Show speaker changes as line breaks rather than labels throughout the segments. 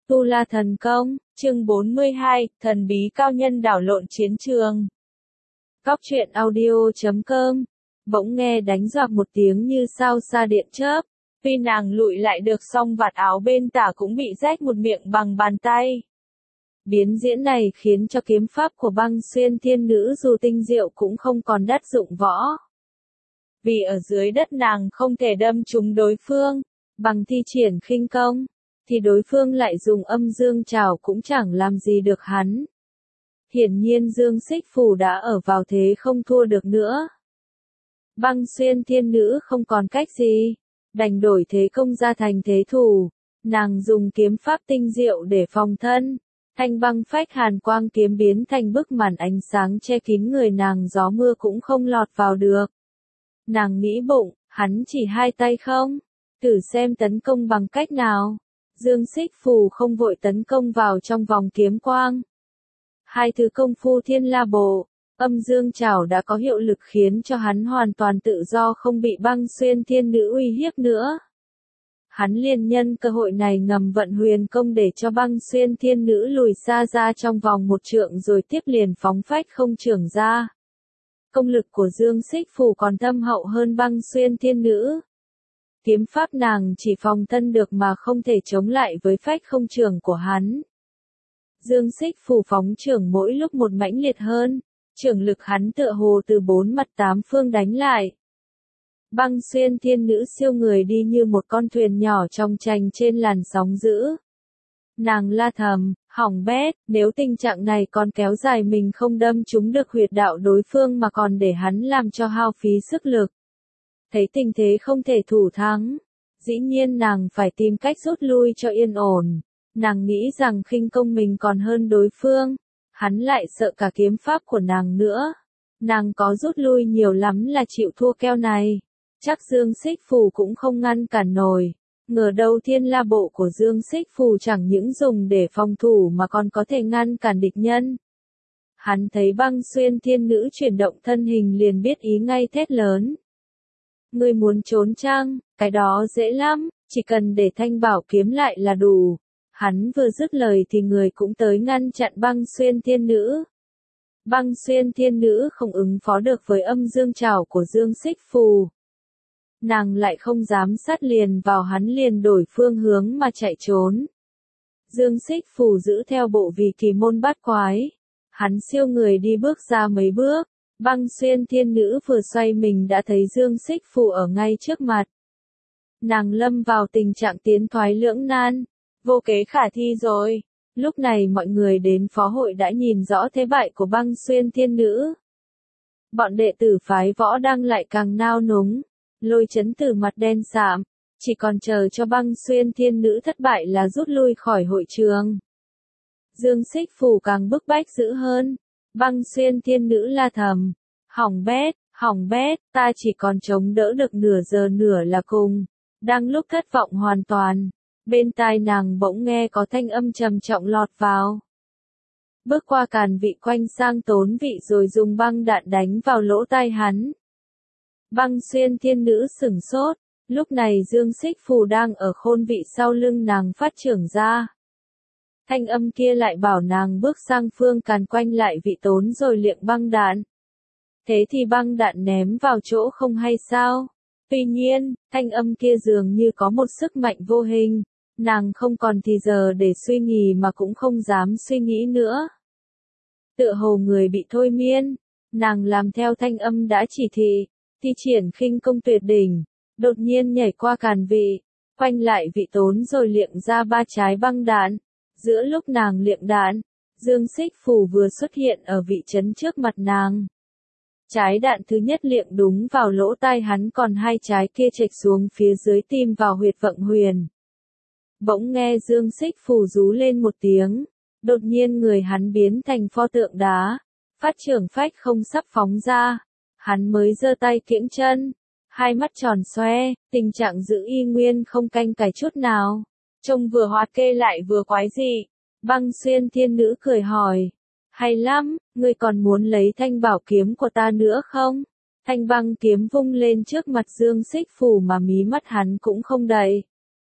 Tu La Thần Công, chương 42, thần bí cao nhân đảo lộn chiến trường. Cóc truyện audio.com. Bỗng nghe đánh giọt một tiếng như sao xa điện chớp. Tuy nàng lụi lại được song vạt áo bên tả cũng bị rách một miệng bằng bàn tay. Biến diễn này khiến cho kiếm pháp của Băng Xuyên Thiên Nữ dù tinh diệu cũng không còn đắc dụng võ. Vì ở dưới đất nàng không thể đâm trúng đối phương, bằng thi triển khinh công, thì đối phương lại dùng âm dương trảo cũng chẳng làm gì được hắn. Hiển nhiên Dương Xích Phù đã ở vào thế không thua được nữa. Băng Xuyên Thiên Nữ không còn cách gì, đành đổi thế công ra thành thế thủ. Nàng dùng kiếm pháp tinh diệu để phòng thân. Thanh băng phách hàn quang kiếm biến thành bức màn ánh sáng che kín người nàng, gió mưa cũng không lọt vào được. Nàng nghĩ bụng, hắn chỉ hai tay không? Thử xem tấn công bằng cách nào. Dương Xích Phù không vội tấn công vào trong vòng kiếm quang. Hai thứ công phu Thiên La Bộ, âm dương trảo đã có hiệu lực khiến cho hắn hoàn toàn tự do, không bị Băng Xuyên Thiên Nữ uy hiếp nữa. Hắn liền nhân cơ hội này ngầm vận huyền công để cho Băng Xuyên Thiên Nữ lùi xa ra trong vòng một trượng, rồi tiếp liền phóng phách không trưởng ra. Công lực của Dương Xích Phù còn thâm hậu hơn Băng Xuyên Thiên Nữ. Kiếm pháp nàng chỉ phòng thân được mà không thể chống lại với phách không trưởng của hắn. Dương Xích Phù phóng trưởng mỗi lúc một mãnh liệt hơn, trưởng lực hắn tựa hồ từ bốn mặt tám phương đánh lại. Băng Xuyên Thiên Nữ siêu người đi như một con thuyền nhỏ trong chành trên làn sóng dữ. Nàng la thầm, hỏng bét, nếu tình trạng này còn kéo dài mình không đâm trúng được huyệt đạo đối phương mà còn để hắn làm cho hao phí sức lực. Thấy tình thế không thể thủ thắng, dĩ nhiên nàng phải tìm cách rút lui cho yên ổn. Nàng nghĩ rằng khinh công mình còn hơn đối phương, hắn lại sợ cả kiếm pháp của nàng nữa. Nàng có rút lui nhiều lắm là chịu thua keo này. Chắc Dương Xích Phù cũng không ngăn cản nổi. Ngờ đâu Thiên La Bộ của Dương Xích Phù chẳng những dùng để phòng thủ mà còn có thể ngăn cản địch nhân. Hắn thấy Băng Xuyên Thiên Nữ chuyển động thân hình liền biết ý ngay, thét lớn. Ngươi muốn trốn chăng? Cái đó dễ lắm, chỉ cần để thanh bảo kiếm lại là đủ. Hắn vừa dứt lời thì người cũng tới ngăn chặn Băng Xuyên Thiên Nữ. Băng Xuyên Thiên Nữ không ứng phó được với âm dương trảo của Dương Xích Phù. Nàng lại không dám sát liền vào hắn, liền đổi phương hướng mà chạy trốn. Dương Xích Phù giữ theo bộ vì kỳ môn bát quái. Hắn siêu người đi bước ra mấy bước. Băng Xuyên Thiên Nữ vừa xoay mình đã thấy Dương Xích Phù ở ngay trước mặt. Nàng lâm vào tình trạng tiến thoái lưỡng nan, vô kế khả thi rồi. Lúc này mọi người đến phó hội đã nhìn rõ thế bại của Băng Xuyên Thiên Nữ. Bọn đệ tử phái võ đang lại càng nao núng. Lôi Chấn Tử mặt đen sạm, chỉ còn chờ cho Băng Xuyên Thiên Nữ thất bại là rút lui khỏi hội trường. Dương Xích Phù càng bức bách dữ hơn. Băng Xuyên Thiên Nữ la thầm, hỏng bét, ta chỉ còn chống đỡ được nửa giờ nữa là cùng. Đang lúc thất vọng hoàn toàn, bên tai nàng bỗng nghe có thanh âm trầm trọng lọt vào. Bước qua càn vị quanh sang tốn vị rồi dùng băng đạn đánh vào lỗ tai hắn. Băng Xuyên Thiên Nữ sửng sốt, lúc này Dương Xích Phù đang ở khôn vị sau lưng nàng phát trưởng ra. Thanh âm kia lại bảo nàng bước sang phương càn quanh lại vị tốn rồi liệng băng đạn. Thế thì băng đạn ném vào chỗ không hay sao? Tuy nhiên, thanh âm kia dường như có một sức mạnh vô hình. Nàng không còn thì giờ để suy nghĩ mà cũng không dám suy nghĩ nữa. Tựa hồ người bị thôi miên, nàng làm theo thanh âm đã chỉ thị, thi triển khinh công tuyệt đỉnh, đột nhiên nhảy qua càn vị, quanh lại vị tốn rồi liệng ra 3 trái băng đạn. Giữa lúc nàng liệng đạn, Dương Xích Phù vừa xuất hiện ở vị trấn trước mặt nàng. Trái đạn thứ nhất liệng đúng vào lỗ tai hắn, còn 2 trái kia chệch xuống phía dưới tim vào huyệt vận huyền. Bỗng nghe Dương Xích Phù rú lên một tiếng, đột nhiên người hắn biến thành pho tượng đá, phát trưởng phách không sắp phóng ra. Hắn mới giơ tay kiễng chân, hai mắt tròn xoe, tình trạng giữ y nguyên không canh cải chút nào. Trông vừa hoạt kê lại vừa quái dị. Băng Xuyên Thiên Nữ cười hỏi. Hay lắm, ngươi còn muốn lấy thanh bảo kiếm của ta nữa không? Thanh băng kiếm vung lên trước mặt Dương Xích Phù mà mí mắt hắn cũng không đầy.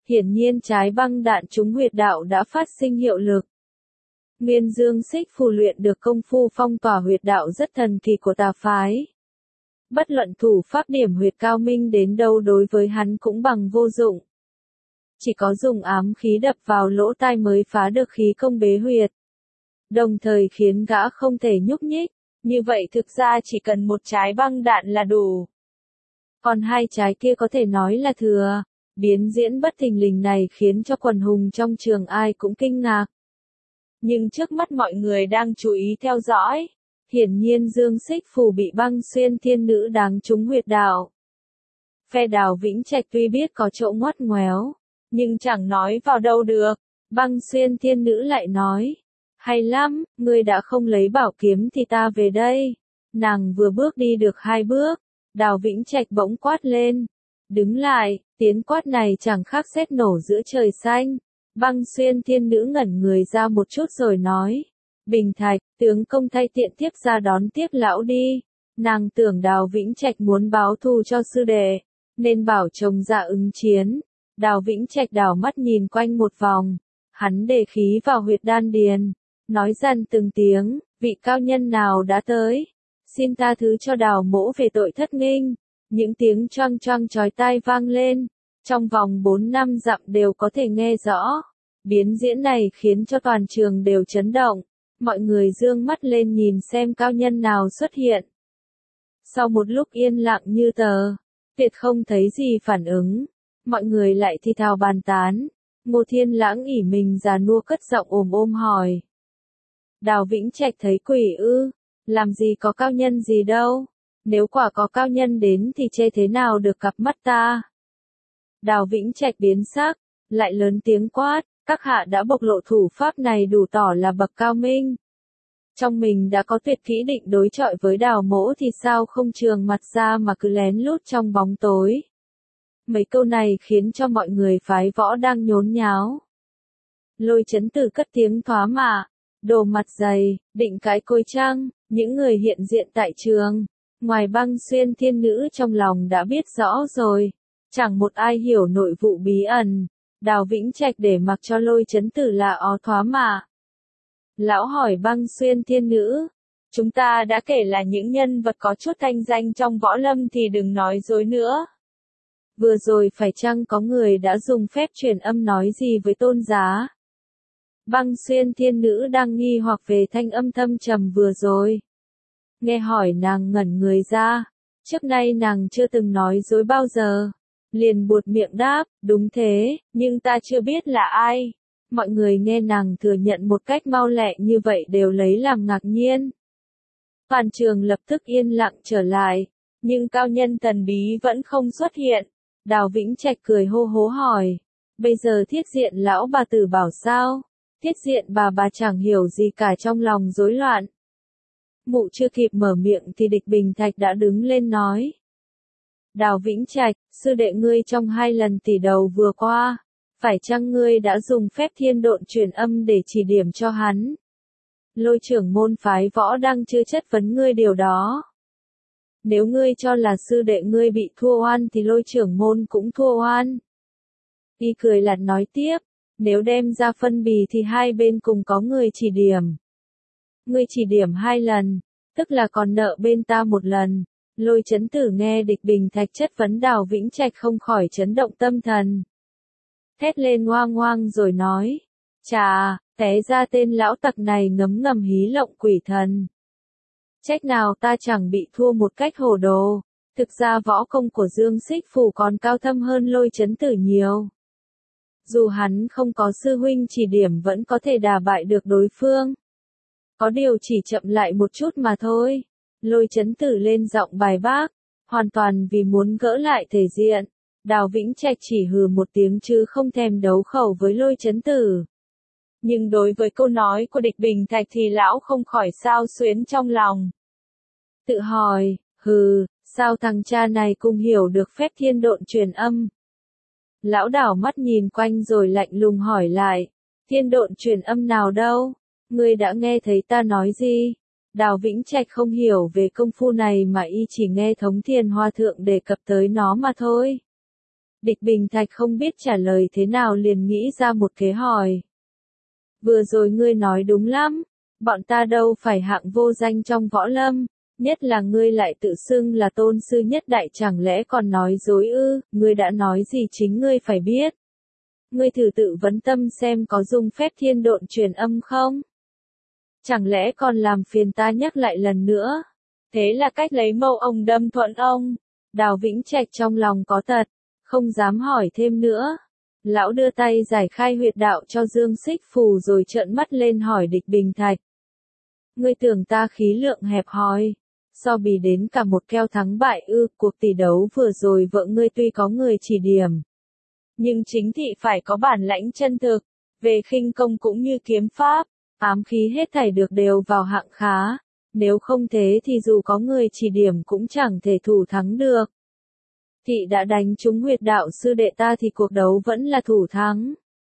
Hiển nhiên trái băng đạn trúng huyệt đạo đã phát sinh hiệu lực. Nguyên Dương Xích Phù luyện được công phu phong tỏa huyệt đạo rất thần kỳ của tà phái. Bất luận thủ pháp điểm huyệt cao minh đến đâu đối với hắn cũng bằng vô dụng. Chỉ có dùng ám khí đập vào lỗ tai mới phá được khí công bế huyệt. Đồng thời khiến gã không thể nhúc nhích, như vậy thực ra chỉ cần một trái băng đạn là đủ. Còn hai trái kia có thể nói là thừa. Biến diễn bất thình lình này khiến cho quần hùng trong trường ai cũng kinh ngạc. Nhưng trước mắt mọi người đang chú ý theo dõi, hiển nhiên Dương Xích Phù bị Băng Xuyên Thiên Nữ đáng trúng huyệt đạo. Phe Đào Vĩnh Trạch tuy biết có chỗ ngoắt ngoéo, nhưng chẳng nói vào đâu được. Băng Xuyên Thiên Nữ lại nói, hay lắm, ngươi đã không lấy bảo kiếm thì ta về đây. Nàng vừa bước đi được 2 bước, Đào Vĩnh Trạch bỗng quát lên. Đứng lại, tiếng quát này chẳng khác sét nổ giữa trời xanh. Băng Xuyên Thiên Nữ ngẩn người ra một chút rồi nói. Bình Thạch, tướng công thay tiện tiếp ra đón tiếp lão đi. Nàng tưởng Đào Vĩnh Trạch muốn báo thù cho sư đệ, nên bảo chồng ra ứng chiến. Đào Vĩnh Trạch đảo mắt nhìn quanh một vòng. Hắn đề khí vào huyệt đan điền, nói dần từng tiếng, vị cao nhân nào đã tới. Xin tha thứ cho Đào mỗ về tội thất nghinh. Những tiếng choang choang chói tai vang lên, trong vòng 4 năm dặm đều có thể nghe rõ. Biến diễn này khiến cho toàn trường đều chấn động, mọi người dương mắt lên nhìn xem cao nhân nào xuất hiện. Sau một lúc yên lặng như tờ, tuyệt không thấy gì phản ứng, mọi người lại thì thào bàn tán. Ngô Thiên Lãng ỉ mình già nua cất giọng ôm hỏi. Đào Vĩnh Trạch thấy quỷ ư, làm gì có cao nhân gì đâu. Nếu quả có cao nhân đến thì chê thế nào được cặp mắt ta. Đào Vĩnh Trạch biến sắc, lại lớn tiếng quát, các hạ đã bộc lộ thủ pháp này đủ tỏ là bậc cao minh. Trong mình đã có tuyệt kỹ định đối chọi với Đào mỗ thì sao không trường mặt ra mà cứ lén lút trong bóng tối. Mấy câu này khiến cho mọi người phái võ đang nhốn nháo. Lôi Chấn Tử cất tiếng thoá mạ, đồ mặt dày, định cái côi trăng, những người hiện diện tại trường. Ngoài Băng Xuyên Thiên Nữ trong lòng đã biết rõ rồi, chẳng một ai hiểu nội vụ bí ẩn. Đào Vĩnh Trạch để mặc cho Lôi Chấn Tử là ó thoá mạ. Lão hỏi Băng Xuyên Thiên Nữ, chúng ta đã kể là những nhân vật có chút thanh danh trong võ lâm thì đừng nói dối nữa. Vừa rồi phải chăng có người đã dùng phép truyền âm nói gì với Tôn Giá? Băng Xuyên Thiên Nữ đang nghi hoặc về thanh âm thâm trầm vừa rồi. Nghe hỏi nàng ngẩn người ra, trước nay nàng chưa từng nói dối bao giờ. Liền buột miệng đáp, đúng thế, nhưng ta chưa biết là ai. Mọi người nghe nàng thừa nhận một cách mau lẹ như vậy đều lấy làm ngạc nhiên. Toàn trường lập tức yên lặng trở lại, nhưng cao nhân thần bí vẫn không xuất hiện. Đào Vĩnh Trạch cười hô hố hỏi, bây giờ Thiết Diện lão bà tử bảo sao? Thiết Diện bà chẳng hiểu gì cả trong lòng rối loạn. Mụ chưa kịp mở miệng thì Địch Bình Thạch đã đứng lên nói. Đào Vĩnh Trạch, sư đệ ngươi trong 2 lần tỷ đầu vừa qua, phải chăng ngươi đã dùng phép thiên độn truyền âm để chỉ điểm cho hắn? Lôi trưởng môn phái võ đang chưa chất vấn ngươi điều đó. Nếu ngươi cho là sư đệ ngươi bị thua oan thì Lôi trưởng môn cũng thua oan. Y cười lạt nói tiếp, nếu đem ra phân bì thì hai bên cùng có người chỉ điểm. Ngươi chỉ điểm 2 lần, tức là còn nợ bên ta 1 lần. Lôi Chấn Tử nghe Địch Bình Thạch chất vấn Đào Vĩnh Trạch không khỏi chấn động tâm thần. Thét lên ngoang ngoang rồi nói, chà, té ra tên lão tặc này ngấm ngầm hí lộng quỷ thần. Trách nào ta chẳng bị thua một cách hồ đồ, thực ra võ công của Dương Xích Phù còn cao thâm hơn Lôi Chấn Tử nhiều. Dù hắn không có sư huynh chỉ điểm vẫn có thể đả bại được đối phương. Có điều chỉ chậm lại một chút mà thôi. Lôi Chấn Tử lên giọng bài bác, hoàn toàn vì muốn gỡ lại thể diện. Đào Vĩnh Trạch chỉ hừ một tiếng chứ không thèm đấu khẩu với Lôi Chấn Tử. Nhưng đối với câu nói của Địch Bình Thạch thì lão không khỏi xao xuyến trong lòng. Tự hỏi, sao thằng cha này cũng hiểu được phép thiên độn truyền âm? Lão đảo mắt nhìn quanh rồi lạnh lùng hỏi lại, thiên độn truyền âm nào đâu? Ngươi đã nghe thấy ta nói gì? Đào Vĩnh Trạch không hiểu về công phu này mà y chỉ nghe Thống Thiền Hòa Thượng đề cập tới nó mà thôi. Địch Bình Thạch không biết trả lời thế nào liền nghĩ ra một kế hỏi. Vừa rồi ngươi nói đúng lắm, bọn ta đâu phải hạng vô danh trong võ lâm, nhất là ngươi lại tự xưng là tôn sư nhất đại chẳng lẽ còn nói dối ư, ngươi đã nói gì chính ngươi phải biết. Ngươi thử tự vấn tâm xem có dùng phép thiên độn truyền âm không? Chẳng lẽ còn làm phiền ta nhắc lại lần nữa? Thế là cách lấy mâu ông đâm thuận ông. Đào Vĩnh Trạch trong lòng có tật, không dám hỏi thêm nữa. Lão đưa tay giải khai huyệt đạo cho Dương Xích Phù rồi trợn mắt lên hỏi Địch Bình Thạch. Ngươi tưởng ta khí lượng hẹp hòi, so bì đến cả một keo thắng bại ư, cuộc tỷ đấu vừa rồi vợ ngươi tuy có người chỉ điểm. Nhưng chính thị phải có bản lãnh chân thực, về khinh công cũng như kiếm pháp, ám khí hết thảy được đều vào hạng khá, nếu không thế thì dù có người chỉ điểm cũng chẳng thể thủ thắng được. Thị đã đánh trúng huyệt đạo sư đệ ta thì cuộc đấu vẫn là thủ thắng.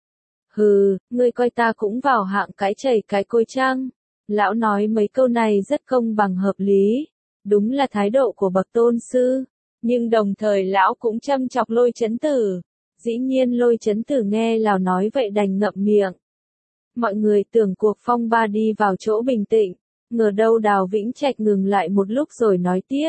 Hừ, ngươi coi ta cũng vào hạng cái chảy cái côi chăng? Lão nói mấy câu này rất công bằng hợp lý, đúng là thái độ của bậc tôn sư, nhưng đồng thời lão cũng châm chọc Lôi Chấn Tử. Dĩ nhiên Lôi Chấn Tử nghe lão nói vậy đành ngậm miệng. Mọi người tưởng cuộc phong ba đi vào chỗ bình tĩnh, ngờ đâu Đào Vĩnh Trạch ngừng lại một lúc rồi nói tiếp.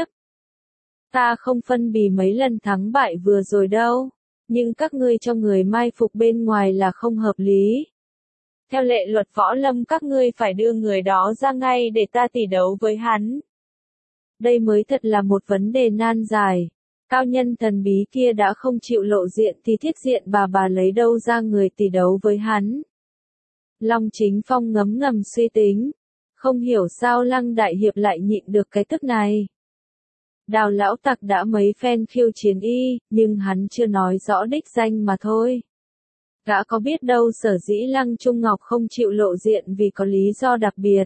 Ta không phân bì mấy lần thắng bại vừa rồi đâu, nhưng các ngươi cho người mai phục bên ngoài là không hợp lý. Theo lệ luật võ lâm các ngươi phải đưa người đó ra ngay để ta tỷ đấu với hắn. Đây mới thật là một vấn đề nan giải. Cao nhân thần bí kia đã không chịu lộ diện thì thiết diện bà lấy đâu ra người tỷ đấu với hắn. Long Chính Phong ngấm ngầm suy tính. Không hiểu sao Lăng Đại Hiệp lại nhịn được cái tức này. Đào lão tặc đã mấy phen khiêu chiến y, nhưng hắn chưa nói rõ đích danh mà thôi. Gã có biết đâu sở dĩ Lăng Trung Ngọc không chịu lộ diện vì có lý do đặc biệt.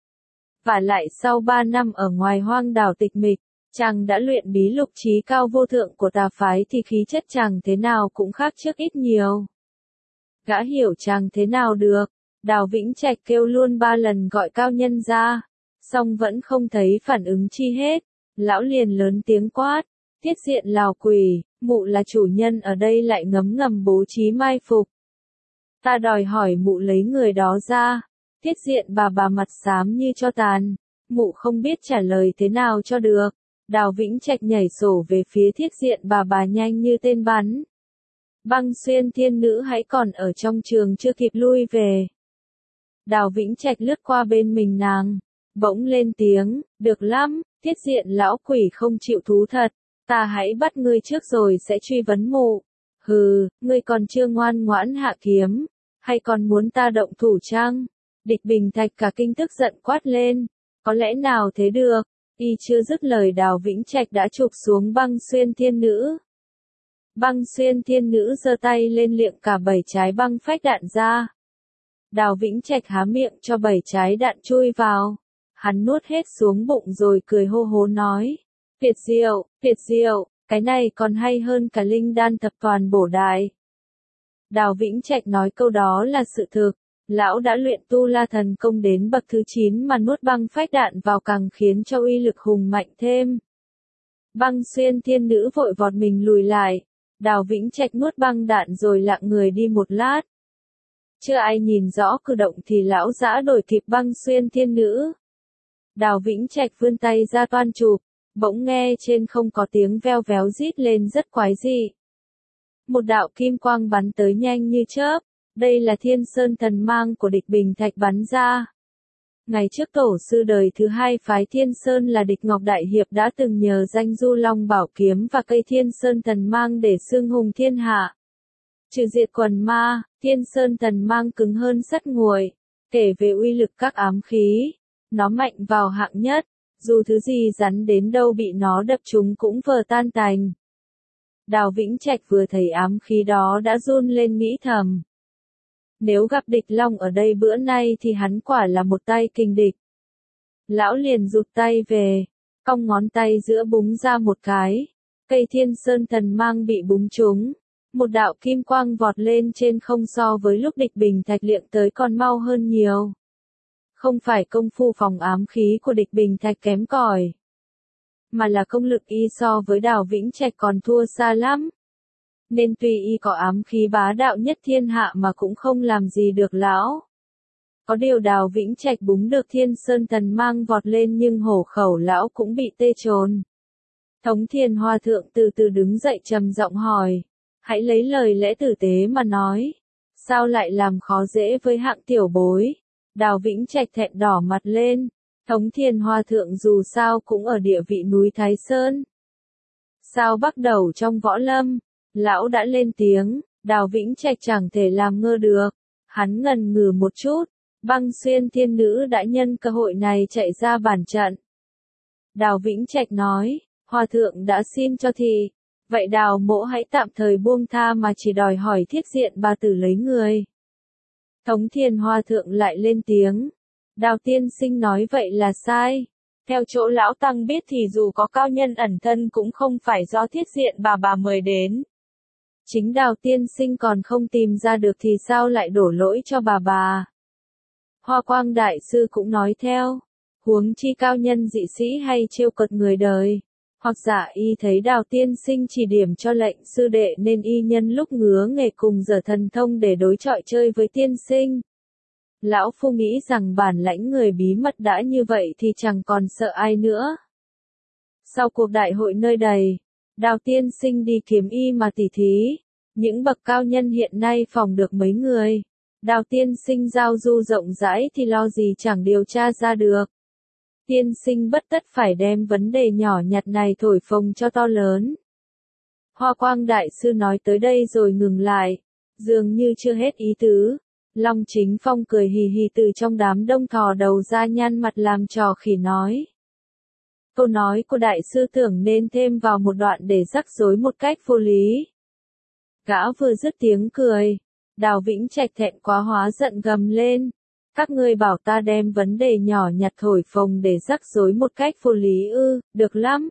Và lại sau 3 năm ở ngoài hoang đảo tịch mịch, chàng đã luyện bí lục trí cao vô thượng của tà phái thì khí chất chàng thế nào cũng khác trước ít nhiều. Gã hiểu chàng thế nào được, Đào Vĩnh Trạch kêu luôn 3 lần gọi cao nhân ra, song vẫn không thấy phản ứng chi hết. Lão liền lớn tiếng quát, Tiết Diện Lào Quỷ, mụ là chủ nhân ở đây lại ngấm ngầm bố trí mai phục. Ta đòi hỏi mụ lấy người đó ra. Tiết Diện bà mặt xám như cho tàn, mụ không biết trả lời thế nào cho được. Đào Vĩnh Trạch nhảy sổ về phía Thiết Diện bà nhanh như tên bắn. Băng Xuyên Thiên Nữ hãy còn ở trong trường chưa kịp lui về. Đào Vĩnh Trạch lướt qua bên mình nàng, bỗng lên tiếng, được lắm, Tiết Diện lão quỷ không chịu thú thật, ta hãy bắt ngươi trước rồi sẽ truy vấn mụ. Hừ, ngươi còn chưa ngoan ngoãn hạ kiếm, hay còn muốn ta động thủ chăng? Địch Bình Thạch cả kinh tức giận quát lên, có lẽ nào thế được, y chưa dứt lời Đào Vĩnh Trạch đã chụp xuống Băng Xuyên Thiên Nữ. Băng Xuyên Thiên Nữ giơ tay lên liệng cả 7 trái băng phách đạn ra. Đào Vĩnh Trạch há miệng cho 7 trái đạn chui vào. Hắn nuốt hết xuống bụng rồi cười hô hố nói. Tuyệt diệu, cái này còn hay hơn cả linh đan thập toàn bổ đại. Đào Vĩnh Trạch nói câu đó là sự thực. Lão đã luyện tu la thần công đến bậc thứ 9 mà nuốt băng phách đạn vào càng khiến cho uy lực hùng mạnh thêm. Băng Xuyên Thiên Nữ vội vọt mình lùi lại. Đào Vĩnh Trạch nuốt băng đạn rồi lặng người đi một lát. Chưa ai nhìn rõ cử động thì lão giã đổi kịp Băng Xuyên Thiên Nữ. Đào Vĩnh Trạch vươn tay ra toan chụp, bỗng nghe trên không có tiếng veo véo rít lên rất quái dị. Một đạo kim quang bắn tới nhanh như chớp, đây là Thiên Sơn Thần Mang của Địch Bình Thạch bắn ra. Ngày trước tổ sư đời thứ 2 phái Thiên Sơn là Địch Ngọc Đại Hiệp đã từng nhờ danh Du Long Bảo Kiếm và cây Thiên Sơn Thần Mang để xưng hùng thiên hạ. Trừ diệt quần ma, Thiên Sơn Thần Mang cứng hơn sắt nguội. Kể về uy lực các ám khí, nó mạnh vào hạng nhất, dù thứ gì rắn đến đâu bị nó đập trúng cũng vờ tan tành. Đào Vĩnh Trạch vừa thấy ám khí đó đã run lên nghĩ thầm. Nếu gặp địch long ở đây bữa nay thì hắn quả là một tay kình địch. Lão liền rụt tay về, cong ngón tay giữa búng ra một cái. Cây Thiên Sơn Thần Mang bị búng trúng. Một đạo kim quang vọt lên trên không so với lúc Địch Bình Thạch liệng tới còn mau hơn nhiều. Không phải công phu phòng ám khí của Địch Bình Thạch kém cỏi, mà là công lực y so với Đào Vĩnh Trạch còn thua xa lắm. nên tuy y có ám khí bá đạo nhất thiên hạ mà cũng không làm gì được lão. Có điều Đào Vĩnh Trạch búng được Thiên Sơn Thần mang vọt lên nhưng hổ khẩu lão cũng bị tê trồn. Thống Thiền Hòa Thượng từ từ đứng dậy trầm giọng hỏi, hãy lấy lời lẽ tử tế mà nói, sao lại làm khó dễ với hạng tiểu bối? Đào Vĩnh Trạch thẹn đỏ mặt lên, Thống Thiền Hòa Thượng dù sao cũng ở địa vị núi Thái Sơn. Sao bắt đầu trong võ lâm, lão đã lên tiếng, Đào Vĩnh Trạch chẳng thể làm ngơ được, hắn ngần ngừ một chút, Băng Xuyên Thiên Nữ đã nhân cơ hội này chạy ra bàn trận. Đào Vĩnh Trạch nói, Hòa Thượng đã xin cho thì, vậy Đào mỗ hãy tạm thời buông tha mà chỉ đòi hỏi thiết diện bà tử lấy người. Thống Thiền Hòa Thượng lại lên tiếng, Đào tiên sinh nói vậy là sai. Theo chỗ lão tăng biết thì dù có cao nhân ẩn thân cũng không phải do thiết diện bà mời đến. Chính Đào tiên sinh còn không tìm ra được thì sao lại đổ lỗi cho bà. Hoa Quang Đại Sư cũng nói theo, huống chi cao nhân dị sĩ hay trêu cợt người đời, hoặc giả y thấy Đào tiên sinh chỉ điểm cho lệnh sư đệ nên y nhân lúc ngứa nghề cùng giở thần thông để đối chọi chơi với tiên sinh. Lão phu nghĩ rằng bản lãnh người bí mật đã như vậy thì chẳng còn sợ ai nữa. Sau cuộc đại hội nơi đây, Đào tiên sinh đi kiếm y mà tỉ thí, những bậc cao nhân hiện nay phòng được mấy người. Đào tiên sinh giao du rộng rãi thì lo gì chẳng điều tra ra được. Tiên sinh bất tất phải đem vấn đề nhỏ nhặt này thổi phồng cho to lớn. Hoa Quang Đại Sư nói tới đây rồi ngừng lại, dường như chưa hết ý tứ. Long Chính Phong cười hì hì từ trong đám đông thò đầu ra nhăn mặt làm trò khỉ nói. Câu nói của Đại Sư tưởng nên thêm vào một đoạn để rắc rối một cách vô lý. Gã vừa dứt tiếng cười, Đào Vĩnh Trạch thẹn quá hóa giận gầm lên. Các ngươi bảo ta đem vấn đề nhỏ nhặt thổi phồng để rắc rối một cách vô lý ư, được lắm.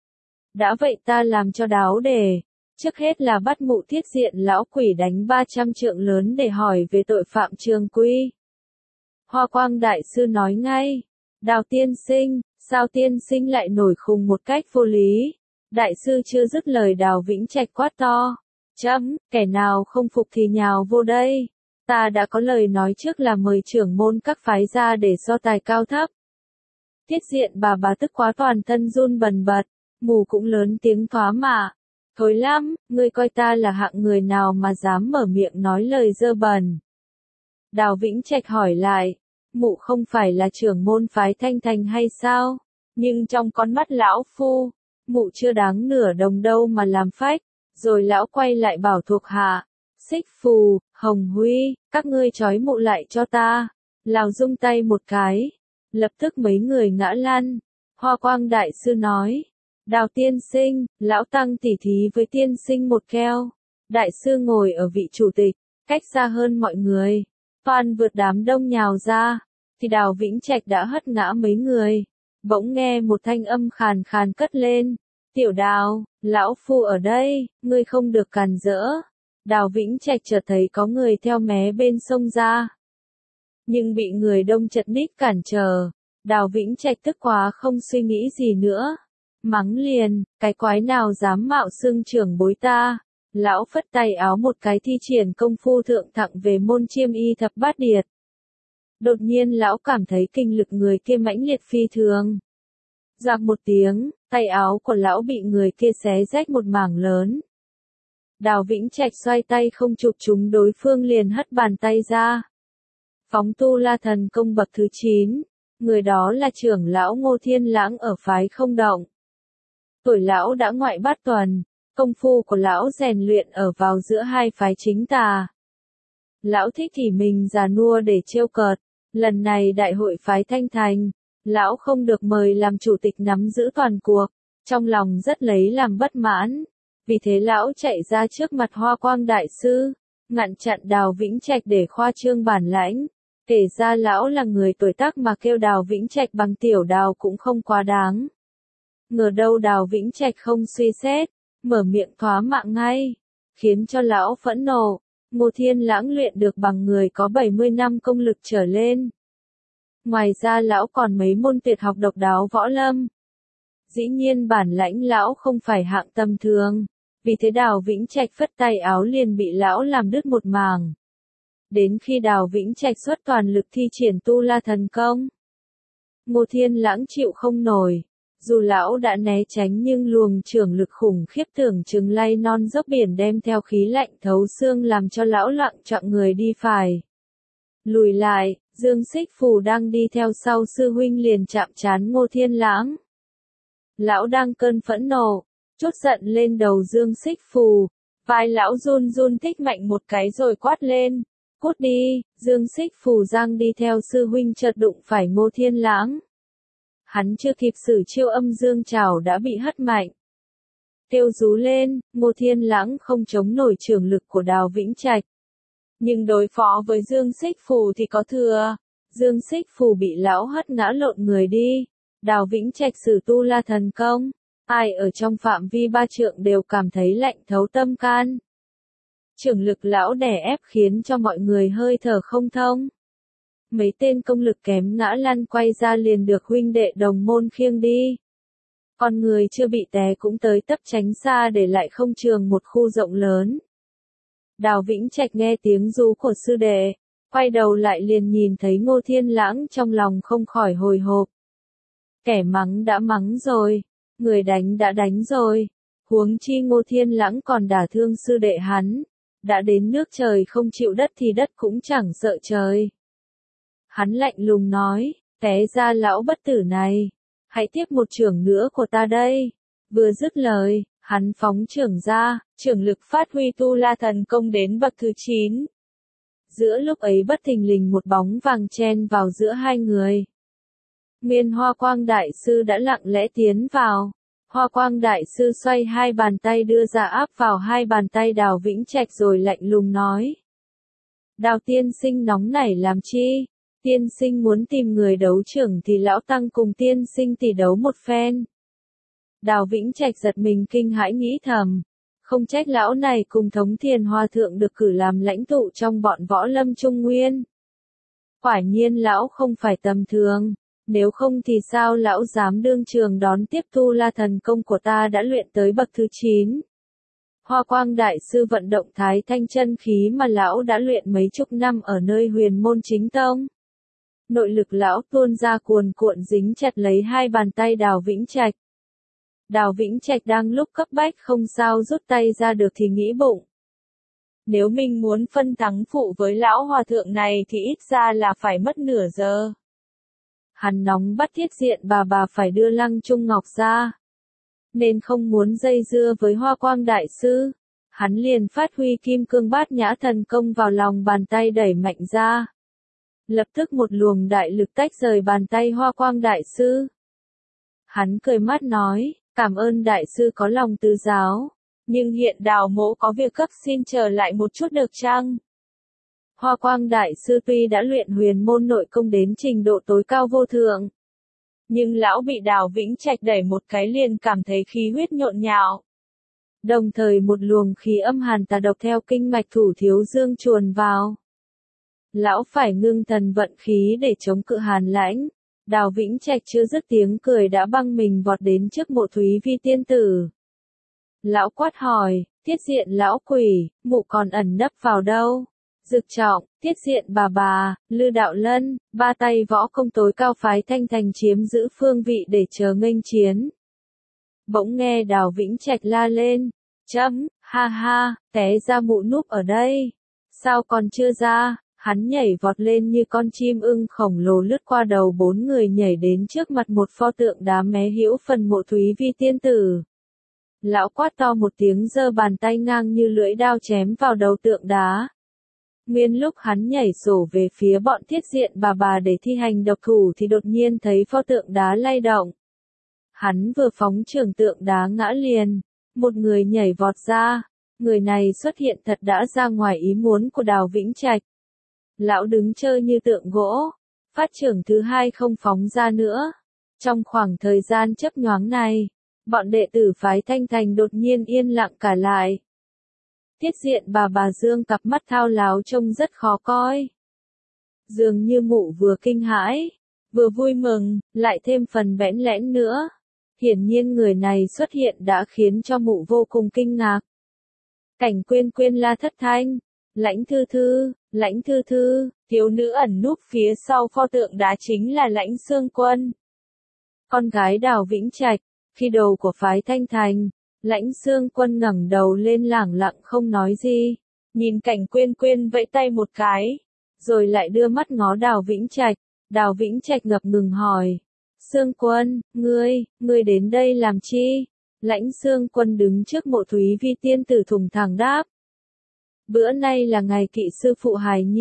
Đã vậy ta làm cho đáo đề. Trước hết là bắt mụ thiết diện lão quỷ đánh 300 trượng lớn để hỏi về tội phạm trường quy. Hoa Quang Đại Sư nói ngay, Đào tiên sinh, sao tiên sinh lại nổi khùng một cách vô lý? Đại sư chưa dứt lời Đào Vĩnh Trạch quát to, chấm, kẻ nào không phục thì nhào vô đây. Ta đã có lời nói trước là mời trưởng môn các phái ra để so tài cao thấp. Tiết diện bà tức quá toàn thân run bần bật, mù cũng lớn tiếng thoá mạ. Thối lắm, ngươi coi ta là hạng người nào mà dám mở miệng nói lời dơ bẩn. Đào Vĩnh Trạch hỏi lại, mụ không phải là trưởng môn phái Thanh Thành hay sao? Nhưng trong con mắt lão phu, mụ chưa đáng nửa đồng đâu mà làm phách. Rồi lão quay lại bảo thuộc hạ, Xích Phù, Hồng Huy, các ngươi trói mụ lại cho ta. Lào rung tay một cái, lập tức mấy người ngã lăn. Hoa Quang Đại Sư nói, Đào tiên sinh, lão tăng tỉ thí với tiên sinh một keo. Đại sư ngồi ở vị chủ tịch, cách xa hơn mọi người. Toàn vượt đám đông nhào ra, thì Đào Vĩnh Trạch đã hất ngã mấy người. Bỗng nghe một thanh âm khàn khàn cất lên. Tiểu Đào, lão phu ở đây, ngươi không được càn rỡ. Đào Vĩnh Trạch chợt thấy có người theo mé bên sông ra. Nhưng bị người đông chật ních cản trở. Đào Vĩnh Trạch tức quá không suy nghĩ gì nữa. Mắng liền, cái quái nào dám mạo xưng trưởng bối ta. Lão phất tay áo một cái thi triển công phu thượng thặng về môn chiêm y thập bát điệt. Đột nhiên lão cảm thấy kinh lực người kia mãnh liệt phi thường. Rạc một tiếng, tay áo của lão bị người kia xé rách một mảng lớn. Đào Vĩnh Trạch xoay tay không chụp trúng đối phương liền hất bàn tay ra. Phóng tu la thần công bậc thứ 9, người đó là trưởng lão Ngô Thiên Lãng ở phái Không Động. Tuổi lão đã ngoại bát tuần, công phu của lão rèn luyện ở vào giữa hai phái chính tà. Lão thích thì mình già nua để trêu cợt, lần này đại hội phái Thanh Thành, lão không được mời làm chủ tịch nắm giữ toàn cuộc, trong lòng rất lấy làm bất mãn. Vì thế lão chạy ra trước mặt Hoa Quang Đại Sư, ngăn chặn Đào Vĩnh Trạch để khoa trương bản lãnh. Kể ra lão là người tuổi tác mà kêu Đào Vĩnh Trạch bằng tiểu Đào cũng không quá đáng. Ngờ đâu Đào Vĩnh Trạch không suy xét, mở miệng thoá mạ ngay, khiến cho lão phẫn nộ. Ngô Thiên Lãng luyện được bằng người có 70 năm công lực trở lên. Ngoài ra lão còn mấy môn tuyệt học độc đáo võ lâm. Dĩ nhiên bản lãnh lão không phải hạng tầm thường. Vì thế Đào Vĩnh Trạch phất tay áo liền bị lão làm đứt một màng. Đến khi Đào Vĩnh Trạch xuất toàn lực thi triển Tu La thần công, Ngô Thiên Lãng chịu không nổi. Dù lão đã né tránh nhưng luồng chưởng lực khủng khiếp tưởng chừng lay non dốc biển đem theo khí lạnh thấu xương làm cho lão loạng choạng người đi phải. Lùi lại, Dương Xích Phù đang đi theo sau sư huynh liền chạm trán Ngô Thiên Lãng. Lão đang cơn phẫn nộ, trút giận lên đầu Dương Xích Phù, vai lão run run thích mạnh một cái rồi quát lên, cút đi. Dương Xích Phù giang đi theo sư huynh chợt đụng phải Ngô Thiên Lãng. Hắn chưa kịp sử chiêu âm dương trảo đã bị hất mạnh. Kêu rú lên, Ngô Thiên Lãng không chống nổi chưởng lực của Đào Vĩnh Trạch. Nhưng đối phó với Dương Xích Phù thì có thừa. Dương Xích Phù bị lão hất ngã lộn người đi. Đào Vĩnh Trạch sử Tu La thần công. Ai ở trong phạm vi 3 trượng đều cảm thấy lạnh thấu tâm can. Chưởng lực lão đè ép khiến cho mọi người hơi thở không thông. Mấy tên công lực kém ngã lăn quay ra liền được huynh đệ đồng môn khiêng đi. Con người chưa bị té cũng tới tấp tránh xa để lại không trường một khu rộng lớn. Đào Vĩnh Trạch nghe tiếng rú của sư đệ, quay đầu lại liền nhìn thấy Ngô Thiên Lãng trong lòng không khỏi hồi hộp. Kẻ mắng đã mắng rồi, người đánh đã đánh rồi, huống chi Ngô Thiên Lãng còn đả thương sư đệ hắn. Đã đến nước trời không chịu đất thì đất cũng chẳng sợ trời. Hắn lạnh lùng nói, té ra lão bất tử này, hãy tiếp một chưởng nữa của ta đây. Vừa dứt lời, hắn phóng chưởng ra, chưởng lực phát huy Tu La thần công đến bậc thứ 9. Giữa lúc ấy bất thình lình một bóng vàng chen vào giữa hai người. Nguyên Hoa Quang Đại Sư đã lặng lẽ tiến vào. Hoa Quang Đại Sư xoay hai bàn tay đưa ra áp vào hai bàn tay Đào Vĩnh Trạch rồi lạnh lùng nói. Đào tiên sinh nóng nảy làm chi? Tiên sinh muốn tìm người đấu trưởng thì lão tăng cùng tiên sinh tỷ đấu một phen. Đào Vĩnh Trạch giật mình kinh hãi nghĩ thầm. Không trách lão này cùng Thống Thiền Hòa Thượng được cử làm lãnh tụ trong bọn võ lâm Trung Nguyên. Quả nhiên lão không phải tầm thường. Nếu không thì sao lão dám đương trường đón tiếp Tu La thần công của ta đã luyện tới bậc thứ 9. Hoa Quang Đại Sư vận động thái thanh chân khí mà lão đã luyện mấy chục năm ở nơi Huyền Môn Chính Tông. Nội lực lão tuôn ra cuồn cuộn dính chặt lấy hai bàn tay Đào Vĩnh Trạch. Đào Vĩnh Trạch đang lúc cấp bách không sao rút tay ra được thì nghĩ bụng. Nếu mình muốn phân thắng phụ với lão hòa thượng này thì ít ra là phải mất nửa giờ. Hắn nóng bắt Thiết Diện bà phải đưa Lăng Trung Ngọc ra. Nên không muốn dây dưa với Hoa Quang Đại Sư. Hắn liền phát huy Kim Cương Bát Nhã thần công vào lòng bàn tay đẩy mạnh ra. Lập tức một luồng đại lực tách rời bàn tay Hoa Quang Đại Sư. Hắn cười mắt nói, cảm ơn Đại Sư có lòng tứ giáo. Nhưng hiện Đào mỗ có việc cấp xin chờ lại một chút được chăng? Hoa Quang Đại Sư tuy đã luyện huyền môn nội công đến trình độ tối cao vô thượng. Nhưng lão bị Đào Vĩnh Trạch đẩy một cái liền cảm thấy khí huyết nhộn nhạo. Đồng thời một luồng khí âm hàn tà độc theo kinh mạch thủ thiếu dương chuồn vào. Lão phải ngưng thần vận khí để chống cự hàn lãnh. Đào Vĩnh Trạch chưa dứt tiếng cười đã băng mình vọt đến trước Mộ Thúy Vi tiên tử. Lão quát hỏi, Thiết Diện lão quỷ, mụ còn ẩn nấp vào đâu? Dực Trọng, Thiết Diện bà, Lư Đạo Lân, ba tay võ công tối cao phái Thanh Thành chiếm giữ phương vị để chờ nghênh chiến. Bỗng nghe Đào Vĩnh Trạch la lên, ha ha, té ra mụ núp ở đây. Sao còn chưa ra? Hắn nhảy vọt lên như con chim ưng khổng lồ lướt qua đầu 4 người nhảy đến trước mặt một pho tượng đá mé hữu phần Mộ Thúy Vi tiên tử. Lão quát to một tiếng giơ bàn tay ngang như lưỡi đao chém vào đầu tượng đá. Nguyên lúc hắn nhảy sổ về phía bọn Thiết Diện bà để thi hành độc thủ thì đột nhiên thấy pho tượng đá lay động. Hắn vừa phóng trường tượng đá ngã liền, một người nhảy vọt ra, người này xuất hiện thật đã ra ngoài ý muốn của Đào Vĩnh Trạch. Lão đứng chơi như tượng gỗ, phát trưởng thứ hai không phóng ra nữa. Trong khoảng thời gian chớp nhoáng này, bọn đệ tử phái Thanh Thành đột nhiên yên lặng cả lại. Thiết Diện bà dương cặp mắt thao láo trông rất khó coi. Dường như mụ vừa kinh hãi, vừa vui mừng, lại thêm phần bẽn lẽn nữa. Hiển nhiên người này xuất hiện đã khiến cho mụ vô cùng kinh ngạc. Cảnh Quyên Quyên la thất thanh. Lãnh Thư Thư, thiếu nữ ẩn núp phía sau pho tượng đá chính là Lãnh Xương Quân. Con gái Đào Vĩnh Trạch, khi đầu của phái Thanh Thành. Lãnh Xương Quân ngẩng đầu lên lẳng lặng không nói gì, nhìn Cảnh Quyên Quyên vẫy tay một cái, rồi lại đưa mắt ngó Đào Vĩnh Trạch. Đào Vĩnh Trạch ngập ngừng hỏi, Xương Quân, ngươi đến đây làm chi? Lãnh Xương Quân đứng trước mộ Thúy Vi tiên tử thùng thẳng đáp. Bữa nay là ngày kỵ sư phụ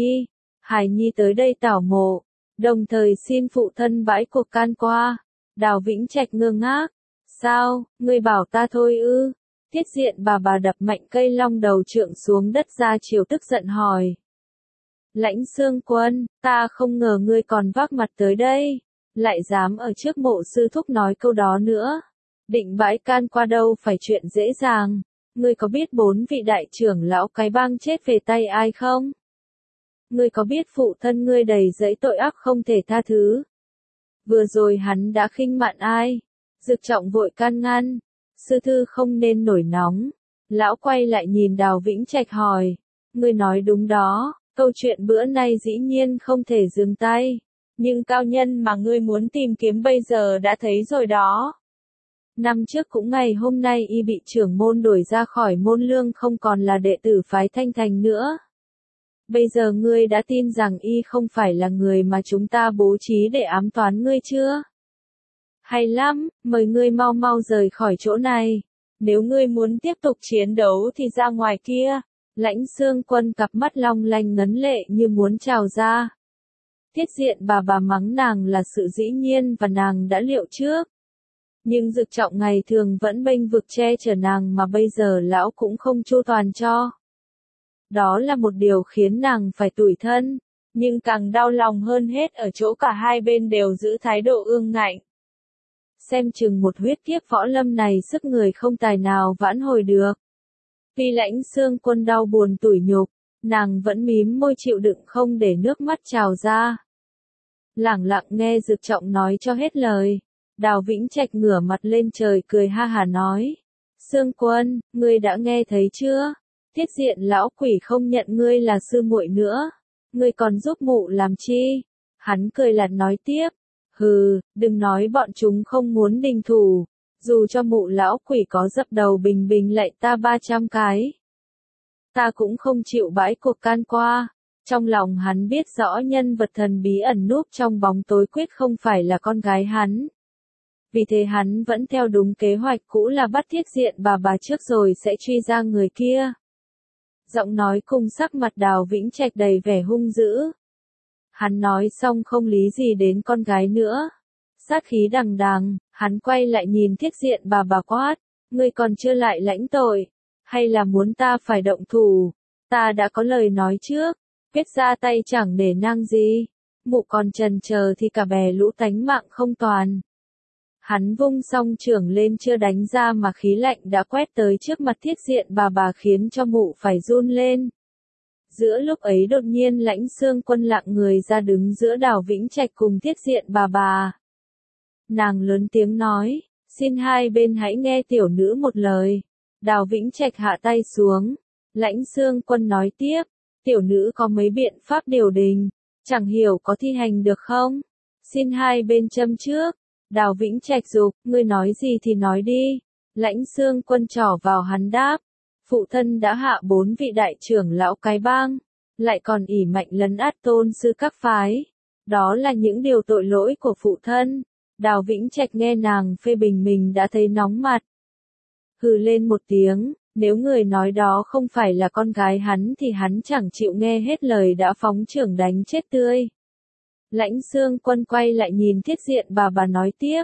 Hải Nhi tới đây tảo mộ, đồng thời xin phụ thân bãi cuộc can qua. Đào Vĩnh Trạch ngơ ngác, sao, ngươi bảo ta thôi ư? Thiết Diện bà đập mạnh cây long đầu trượng xuống đất ra chiều tức giận hỏi. Lãnh Xương Quân, ta không ngờ ngươi còn vác mặt tới đây, lại dám ở trước mộ sư thúc nói câu đó nữa. Định bãi can qua đâu phải chuyện dễ dàng, ngươi có biết 4 vị đại trưởng lão cái bang chết về tay ai không? Ngươi có biết phụ thân ngươi đầy dẫy tội ác không thể tha thứ? Vừa rồi hắn đã khinh mạn ai? Dực Trọng vội can ngăn, sư thư không nên nổi nóng. Lão quay lại nhìn Đào Vĩnh Trạch hỏi, ngươi nói đúng đó, câu chuyện bữa nay dĩ nhiên không thể dừng tay, nhưng cao nhân mà ngươi muốn tìm kiếm bây giờ đã thấy rồi đó. Năm trước cũng ngày hôm nay y bị trưởng môn đuổi ra khỏi môn lương, không còn là đệ tử phái Thanh Thành nữa. Bây giờ ngươi đã tin rằng y không phải là người mà chúng ta bố trí để ám toán ngươi chưa? Hay lắm, mời ngươi mau mau rời khỏi chỗ này. Nếu ngươi muốn tiếp tục chiến đấu thì ra ngoài kia. Lãnh Xương Quân cặp mắt long lanh ngấn lệ như muốn trào ra. Thiết Diện bà mắng nàng là sự dĩ nhiên và nàng đã liệu trước. Nhưng Dực Trọng ngày thường vẫn bênh vực che chở nàng mà bây giờ lão cũng không chu toàn cho. Đó là một điều khiến nàng phải tủi thân, nhưng càng đau lòng hơn hết ở chỗ cả hai bên đều giữ thái độ ương ngạnh. Xem chừng một huyết kiếp võ lâm này sức người không tài nào vãn hồi được. Tuy Lãnh Xương Quân đau buồn tủi nhục, nàng vẫn mím môi chịu đựng không để nước mắt trào ra. Lẳng lặng nghe Dực Trọng nói cho hết lời, Đào Vĩnh Trạch ngửa mặt lên trời cười ha hà nói. Xương Quân, ngươi đã nghe thấy chưa? Thiết Diện lão quỷ không nhận ngươi là sư muội nữa. Ngươi còn giúp mụ làm chi? Hắn cười lạt nói tiếp. Hừ, đừng nói bọn chúng không muốn đình thủ. Dù cho mụ lão quỷ có dập đầu bình bình lạy ta 300 cái. Ta cũng không chịu bãi cuộc can qua. Trong lòng hắn biết rõ nhân vật thần bí ẩn núp trong bóng tối quyết không phải là con gái hắn. Vì thế hắn vẫn theo đúng kế hoạch cũ là bắt Thiết Diện bà trước rồi sẽ truy ra người kia. Giọng nói cùng sắc mặt Đào Vĩnh Trạch đầy vẻ hung dữ. Hắn nói xong không lý gì đến con gái nữa. Sát khí đằng đằng, hắn quay lại nhìn Thiết Diện bà quát. Ngươi còn chưa lại lãnh tội, hay là muốn ta phải động thủ? Ta đã có lời nói trước, quyết ra tay chẳng để nang gì. Mụ còn chần chờ thì cả bè lũ tánh mạng không toàn. Hắn vung song trưởng lên chưa đánh ra mà khí lạnh đã quét tới trước mặt Thiết Diện bà khiến cho mụ phải run lên. Giữa lúc ấy đột nhiên Lãnh Xương Quân lặng người ra đứng giữa Đào Vĩnh Trạch cùng Thiết Diện bà. Nàng lớn tiếng nói, xin hai bên hãy nghe tiểu nữ một lời. Đào Vĩnh Trạch hạ tay xuống. Lãnh Xương Quân nói tiếp, tiểu nữ có mấy biện pháp điều đình, chẳng hiểu có thi hành được không? Xin hai bên châm trước. Đào Vĩnh Trạch giục, ngươi nói gì thì nói đi. Lãnh Xương Quân trỏ vào hắn đáp. Phụ thân đã hạ 4 vị đại trưởng lão cái bang, lại còn ỷ mạnh lấn át tôn sư các phái. Đó là những điều tội lỗi của phụ thân. Đào Vĩnh Trạch nghe nàng phê bình mình đã thấy nóng mặt. Hừ lên một tiếng, nếu người nói đó không phải là con gái hắn thì hắn chẳng chịu nghe hết lời đã phóng chưởng đánh chết tươi. Lãnh Xương Quân quay lại nhìn Thiết Diện bà nói tiếp.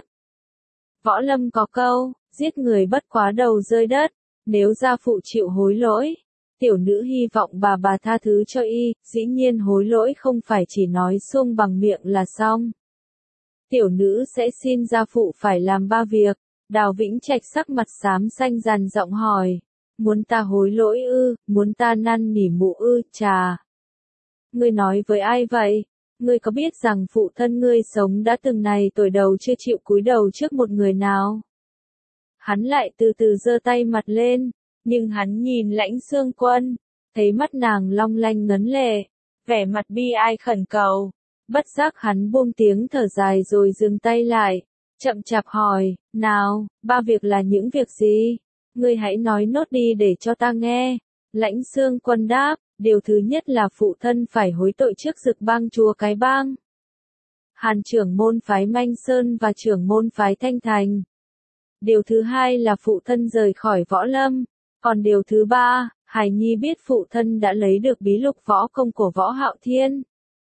Võ lâm có câu, giết người bất quá đầu rơi đất, nếu gia phụ chịu hối lỗi, tiểu nữ hy vọng bà tha thứ cho y, dĩ nhiên hối lỗi không phải chỉ nói suông bằng miệng là xong. Tiểu nữ sẽ xin gia phụ phải làm 3 việc. Đào Vĩnh Trạch sắc mặt xám xanh dằn giọng hỏi, muốn ta hối lỗi ư, muốn ta năn nỉ mụ ư, chà. Ngươi nói với ai vậy? Ngươi có biết rằng phụ thân ngươi sống đã từng này tuổi đầu chưa chịu cúi đầu trước một người nào? Hắn lại từ từ giơ tay mặt lên, Nhưng hắn nhìn Lãnh Xương Quân, thấy mắt nàng long lanh ngấn lệ, vẻ mặt bi ai khẩn cầu. Bất giác hắn buông tiếng thở dài rồi dừng tay lại, chậm chạp hỏi, nào, ba việc là những việc gì? Ngươi hãy nói nốt đi để cho ta nghe. Lãnh Xương Quân đáp, điều thứ nhất là phụ thân phải hối tội trước Dực Bang chúa Cái Bang, Hàn trưởng môn phái Manh Sơn và trưởng môn phái Thanh Thành. Điều thứ hai là phụ thân rời khỏi võ lâm. Còn điều thứ ba, hài nhi biết phụ thân đã lấy được bí lục võ công của Võ Hạo Thiên.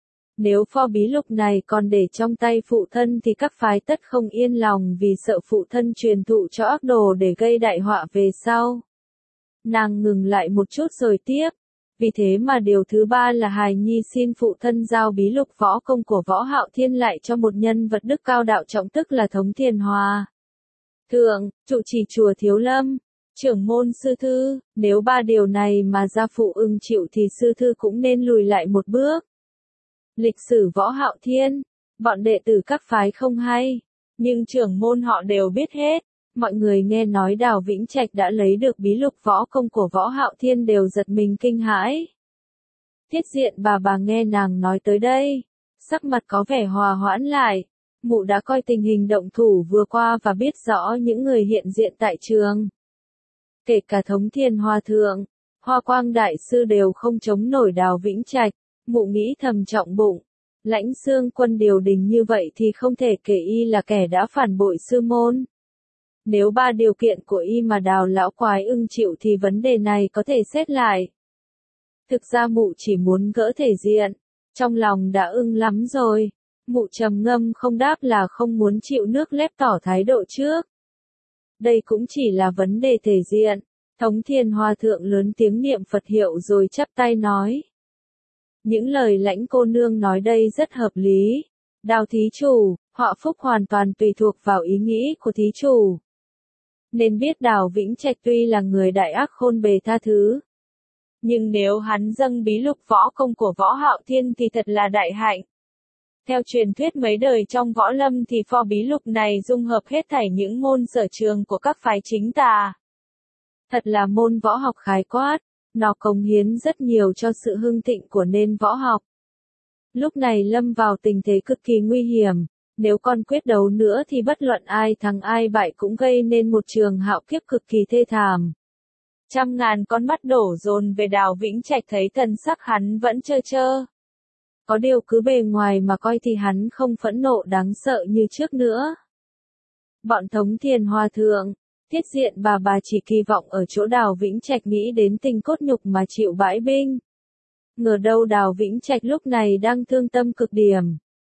Nếu pho bí lục này còn để trong tay phụ thân thì các phái tất không yên lòng vì sợ phụ thân truyền thụ cho ác đồ để gây đại họa về sau. Nàng ngừng lại một chút rồi tiếp. Vì thế mà điều thứ ba là hài nhi xin phụ thân giao bí lục võ công của Võ Hạo Thiên lại cho một nhân vật đức cao đạo trọng tức là Thống Thiền Hòa Thượng, trụ trì chùa Thiếu Lâm, trưởng môn sư thư. Nếu ba điều này mà gia phụ ưng chịu thì sư thư cũng nên lùi lại một bước. Lịch sử Võ Hạo Thiên, bọn đệ tử các phái không hay, nhưng trưởng môn họ đều biết hết. Mọi người nghe nói Đào Vĩnh Trạch đã lấy được bí lục võ công của Võ Hạo Thiên đều giật mình kinh hãi. Tiết Diện bà nghe nàng nói tới đây, sắc mặt có vẻ hòa hoãn lại. Mụ đã coi tình hình động thủ vừa qua và biết rõ những người hiện diện tại trường. Kể cả Thống Thiền Hòa Thượng, Hoa Quang Đại Sư đều không chống nổi Đào Vĩnh Trạch. Mụ nghĩ thầm trọng bụng, Lãnh Xương Quân điều đình như vậy thì không thể kể y là kẻ đã phản bội sư môn. Nếu ba điều kiện của y mà Đào lão quái ưng chịu thì vấn đề này có thể xét lại. Thực ra mụ chỉ muốn gỡ thể diện, trong lòng đã ưng lắm rồi. Mụ trầm ngâm không đáp là không muốn chịu nước lép tỏ thái độ trước. Đây cũng chỉ là vấn đề thể diện. Thống Thiền Hòa Thượng lớn tiếng niệm Phật hiệu rồi chắp tay nói. Những lời Lãnh cô nương nói đây rất hợp lý. Đào thí chủ, họa phúc hoàn toàn tùy thuộc vào ý nghĩ của thí chủ. Nên biết Đào Vĩnh Trạch tuy là người đại ác khôn bề tha thứ. Nhưng nếu hắn dâng bí lục võ công của Võ Hạo Thiên thì thật là đại hạnh. Theo truyền thuyết mấy đời trong võ lâm thì pho bí lục này dung hợp hết thảy những môn sở trường của các phái chính tà. Thật là môn võ học khái quát, nó cống hiến rất nhiều cho sự hưng thịnh của nền võ học. Lúc này lâm vào tình thế cực kỳ nguy hiểm, nếu còn quyết đấu nữa thì bất luận ai thắng ai bại cũng gây nên một trường hạo kiếp cực kỳ thê thảm. Trăm ngàn con mắt đổ dồn về Đào Vĩnh Trạch thấy thần sắc hắn vẫn trơ trơ. Có điều cứ bề ngoài mà coi thì hắn không phẫn nộ đáng sợ như trước nữa. Bọn Thống Thiền Hòa Thượng, Tiết Diện bà chỉ kỳ vọng ở chỗ Đào Vĩnh Trạch nghĩ đến tình cốt nhục mà chịu bãi binh. Ngờ đâu Đào Vĩnh Trạch lúc này đang thương tâm cực điểm.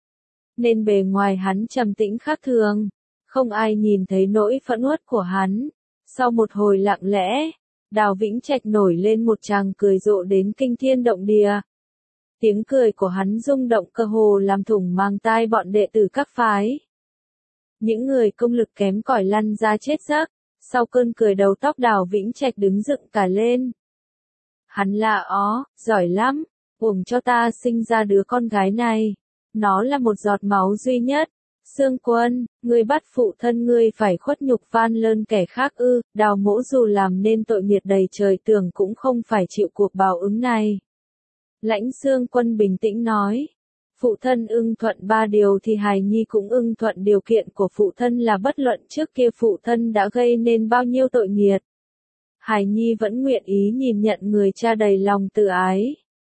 Nên bề ngoài hắn trầm tĩnh khác thường, không ai nhìn thấy nỗi phẫn uất của hắn. Sau một hồi lặng lẽ, Đào Vĩnh Trạch nổi lên một tràng cười rộ đến kinh thiên động địa. Tiếng cười của hắn rung động cơ hồ làm thủng mang tai bọn đệ tử các phái. Những người công lực kém cỏi lăn ra chết rắc, sau cơn cười đầu tóc Đào Vĩnh Trạch đứng dựng cả lên. Hắn là giỏi lắm, uổng cho ta sinh ra đứa con gái này. Nó là một giọt máu duy nhất. Xương Quân, ngươi bắt phụ thân ngươi phải khuất nhục van lơn kẻ khác ư? Đào Mỗ dù làm nên tội nghiệp đầy trời tưởng cũng không phải chịu cuộc báo ứng này. Lãnh Xương Quân bình tĩnh nói. Phụ thân ưng thuận ba điều thì hài nhi cũng ưng thuận điều kiện của phụ thân là bất luận trước kia phụ thân đã gây nên bao nhiêu tội nghiệt. Hài nhi vẫn nguyện ý nhìn nhận người cha đầy lòng từ ái.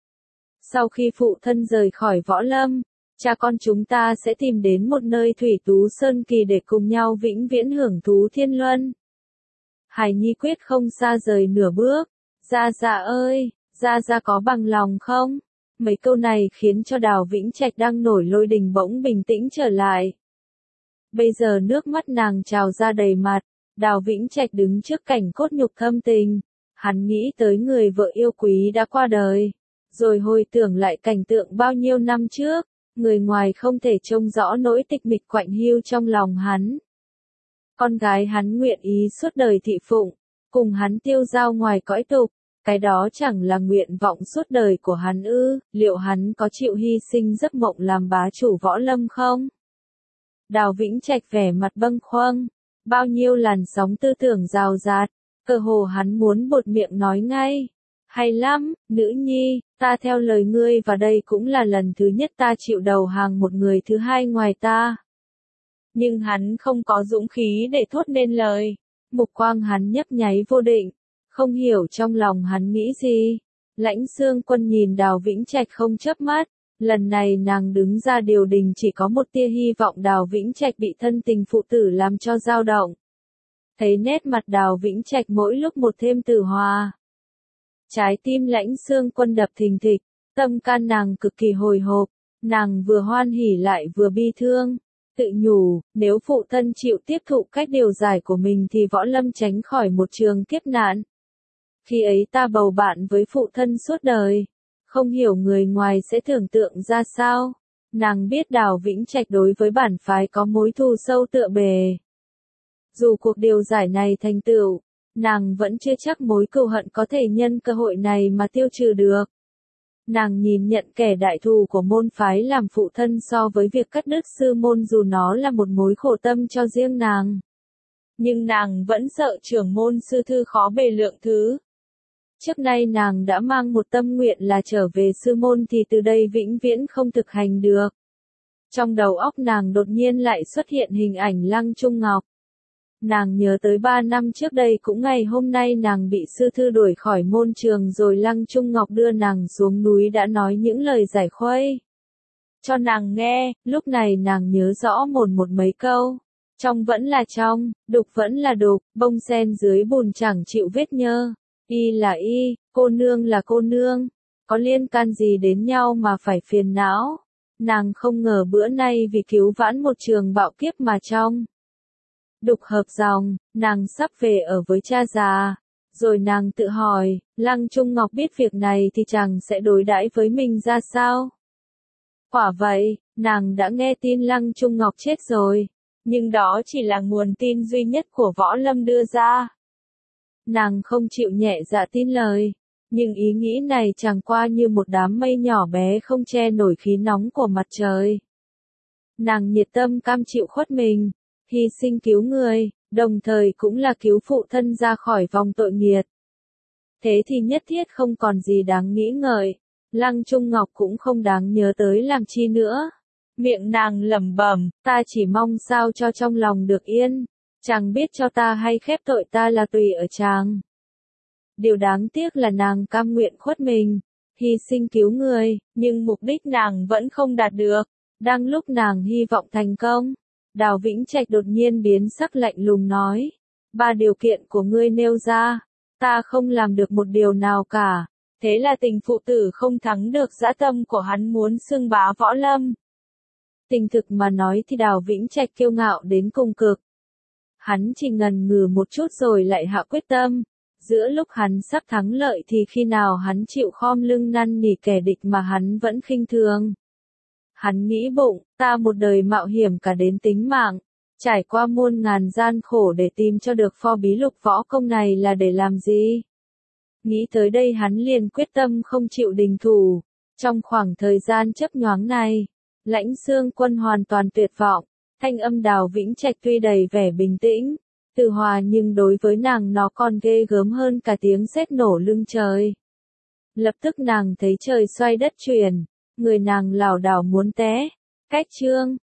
Sau khi phụ thân rời khỏi võ lâm, cha con chúng ta sẽ tìm đến một nơi thủy tú sơn kỳ để cùng nhau vĩnh viễn hưởng thú thiên luân. Hài nhi quyết không xa rời nửa bước. Gia Gia ơi, Gia Gia có bằng lòng không? Mấy câu này khiến cho Đào Vĩnh Trạch đang nổi lôi đình bỗng bình tĩnh trở lại. Bây giờ nước mắt nàng trào ra đầy mặt, Đào Vĩnh Trạch đứng trước cảnh cốt nhục thâm tình. Hắn nghĩ tới người vợ yêu quý đã qua đời, rồi hồi tưởng lại cảnh tượng bao nhiêu năm trước, người ngoài không thể trông rõ nỗi tịch mịch quạnh hiu trong lòng hắn. Con gái hắn nguyện ý suốt đời thị phụng, cùng hắn tiêu dao ngoài cõi tục. Cái đó chẳng là nguyện vọng suốt đời của hắn ư? Liệu hắn có chịu hy sinh giấc mộng làm bá chủ võ lâm không? Đào Vĩnh Trạch vẻ mặt bâng khuâng, bao nhiêu làn sóng tư tưởng rào rạt, Cơ hồ hắn muốn buột miệng nói ngay. Hay lắm, nữ nhi, ta theo lời ngươi và đây cũng là lần thứ nhất ta chịu đầu hàng một người thứ hai ngoài ta. Nhưng hắn không có dũng khí để thốt nên lời. Mục quang hắn nhấp nháy vô định, không hiểu trong lòng hắn nghĩ gì. Lãnh Xương Quân nhìn Đào Vĩnh Trạch không chớp mắt, lần này nàng đứng ra điều đình chỉ có một tia hy vọng Đào Vĩnh Trạch bị thân tình phụ tử làm cho dao động. Thấy nét mặt Đào Vĩnh Trạch mỗi lúc một thêm từ hòa. Trái tim Lãnh Xương Quân đập thình thịch, tâm can nàng cực kỳ hồi hộp, nàng vừa hoan hỉ lại vừa bi thương. Tự nhủ, nếu phụ thân chịu tiếp thụ cách điều giải của mình thì Võ Lâm tránh khỏi một trường kiếp nạn. Khi ấy ta bầu bạn với phụ thân suốt đời, không hiểu người ngoài sẽ tưởng tượng ra sao. Nàng biết Đào Vĩnh Trạch đối với bản phái có mối thù sâu tựa bề. Dù cuộc điều giải này thành tựu, nàng vẫn chưa chắc mối cừu hận có thể nhân cơ hội này mà tiêu trừ được. Nàng nhìn nhận kẻ đại thù của môn phái làm phụ thân so với việc cắt đứt sư môn dù nó là một mối khổ tâm cho riêng nàng. Nhưng nàng vẫn sợ trưởng môn sư thư khó bề lượng thứ. Trước nay nàng đã mang một tâm nguyện là trở về sư môn thì từ đây vĩnh viễn không thực hành được. Trong đầu óc nàng đột nhiên lại xuất hiện hình ảnh Lăng Trung Ngọc. Nàng nhớ tới 3 năm trước đây cũng ngày hôm nay nàng bị sư thư đuổi khỏi môn trường rồi Lăng Trung Ngọc đưa nàng xuống núi đã nói những lời giải khuây cho nàng nghe, lúc này nàng nhớ rõ một mấy câu. Trong vẫn là trong, đục vẫn là đục, bông sen dưới bùn chẳng chịu vết nhơ. Y là y, cô nương là cô nương. Có liên can gì đến nhau mà phải phiền não. Nàng không ngờ bữa nay vì cứu vãn một trường bạo kiếp mà trong đục hợp dòng, nàng sắp về ở với cha già. Rồi nàng tự hỏi, Lăng Trung Ngọc biết việc này thì chàng sẽ đối đãi với mình ra sao? Quả vậy, nàng đã nghe tin Lăng Trung Ngọc chết rồi. Nhưng đó chỉ là nguồn tin duy nhất của Võ Lâm đưa ra. Nàng không chịu nhẹ dạ tin lời. Nhưng ý nghĩ này chẳng qua như một đám mây nhỏ bé không che nổi khí nóng của mặt trời. Nàng nhiệt tâm cam chịu khuất mình, hy sinh cứu người, đồng thời cũng là cứu phụ thân ra khỏi vòng tội nghiệt. Thế thì nhất thiết không còn gì đáng nghĩ ngợi, Lăng Trung Ngọc cũng không đáng nhớ tới làm chi nữa. Miệng nàng lẩm bẩm, ta chỉ mong sao cho trong lòng được yên, chàng biết cho ta hay khép tội ta là tùy ở chàng. Điều đáng tiếc là nàng cam nguyện khuất mình, hy sinh cứu người, nhưng mục đích nàng vẫn không đạt được. Đang lúc nàng hy vọng thành công, Đào Vĩnh Trạch đột nhiên biến sắc lạnh lùng nói, 3 điều kiện của ngươi nêu ra, ta không làm được một điều nào cả. Thế là tình phụ tử không thắng được dã tâm của hắn muốn xưng bá Võ Lâm. Tình thực mà nói thì Đào Vĩnh Trạch kiêu ngạo đến cùng cực. Hắn chỉ ngần ngừ một chút rồi lại hạ quyết tâm. Giữa lúc hắn sắp thắng lợi thì khi nào hắn chịu khom lưng năn nỉ kẻ địch mà hắn vẫn khinh thường. Hắn nghĩ bụng, ta một đời mạo hiểm cả đến tính mạng, trải qua muôn ngàn gian khổ để tìm cho được pho bí lục võ công này là để làm gì? Nghĩ tới đây hắn liền quyết tâm không chịu đình thủ. Trong khoảng thời gian chớp nhoáng này, Lãnh Xương Quân hoàn toàn tuyệt vọng, thanh âm Đào Vĩnh Trạch tuy đầy vẻ bình tĩnh, từ hòa nhưng đối với nàng nó còn ghê gớm hơn cả tiếng sét nổ lưng trời. Lập tức nàng thấy trời xoay đất chuyển, người nàng lảo đảo muốn té. Cách chương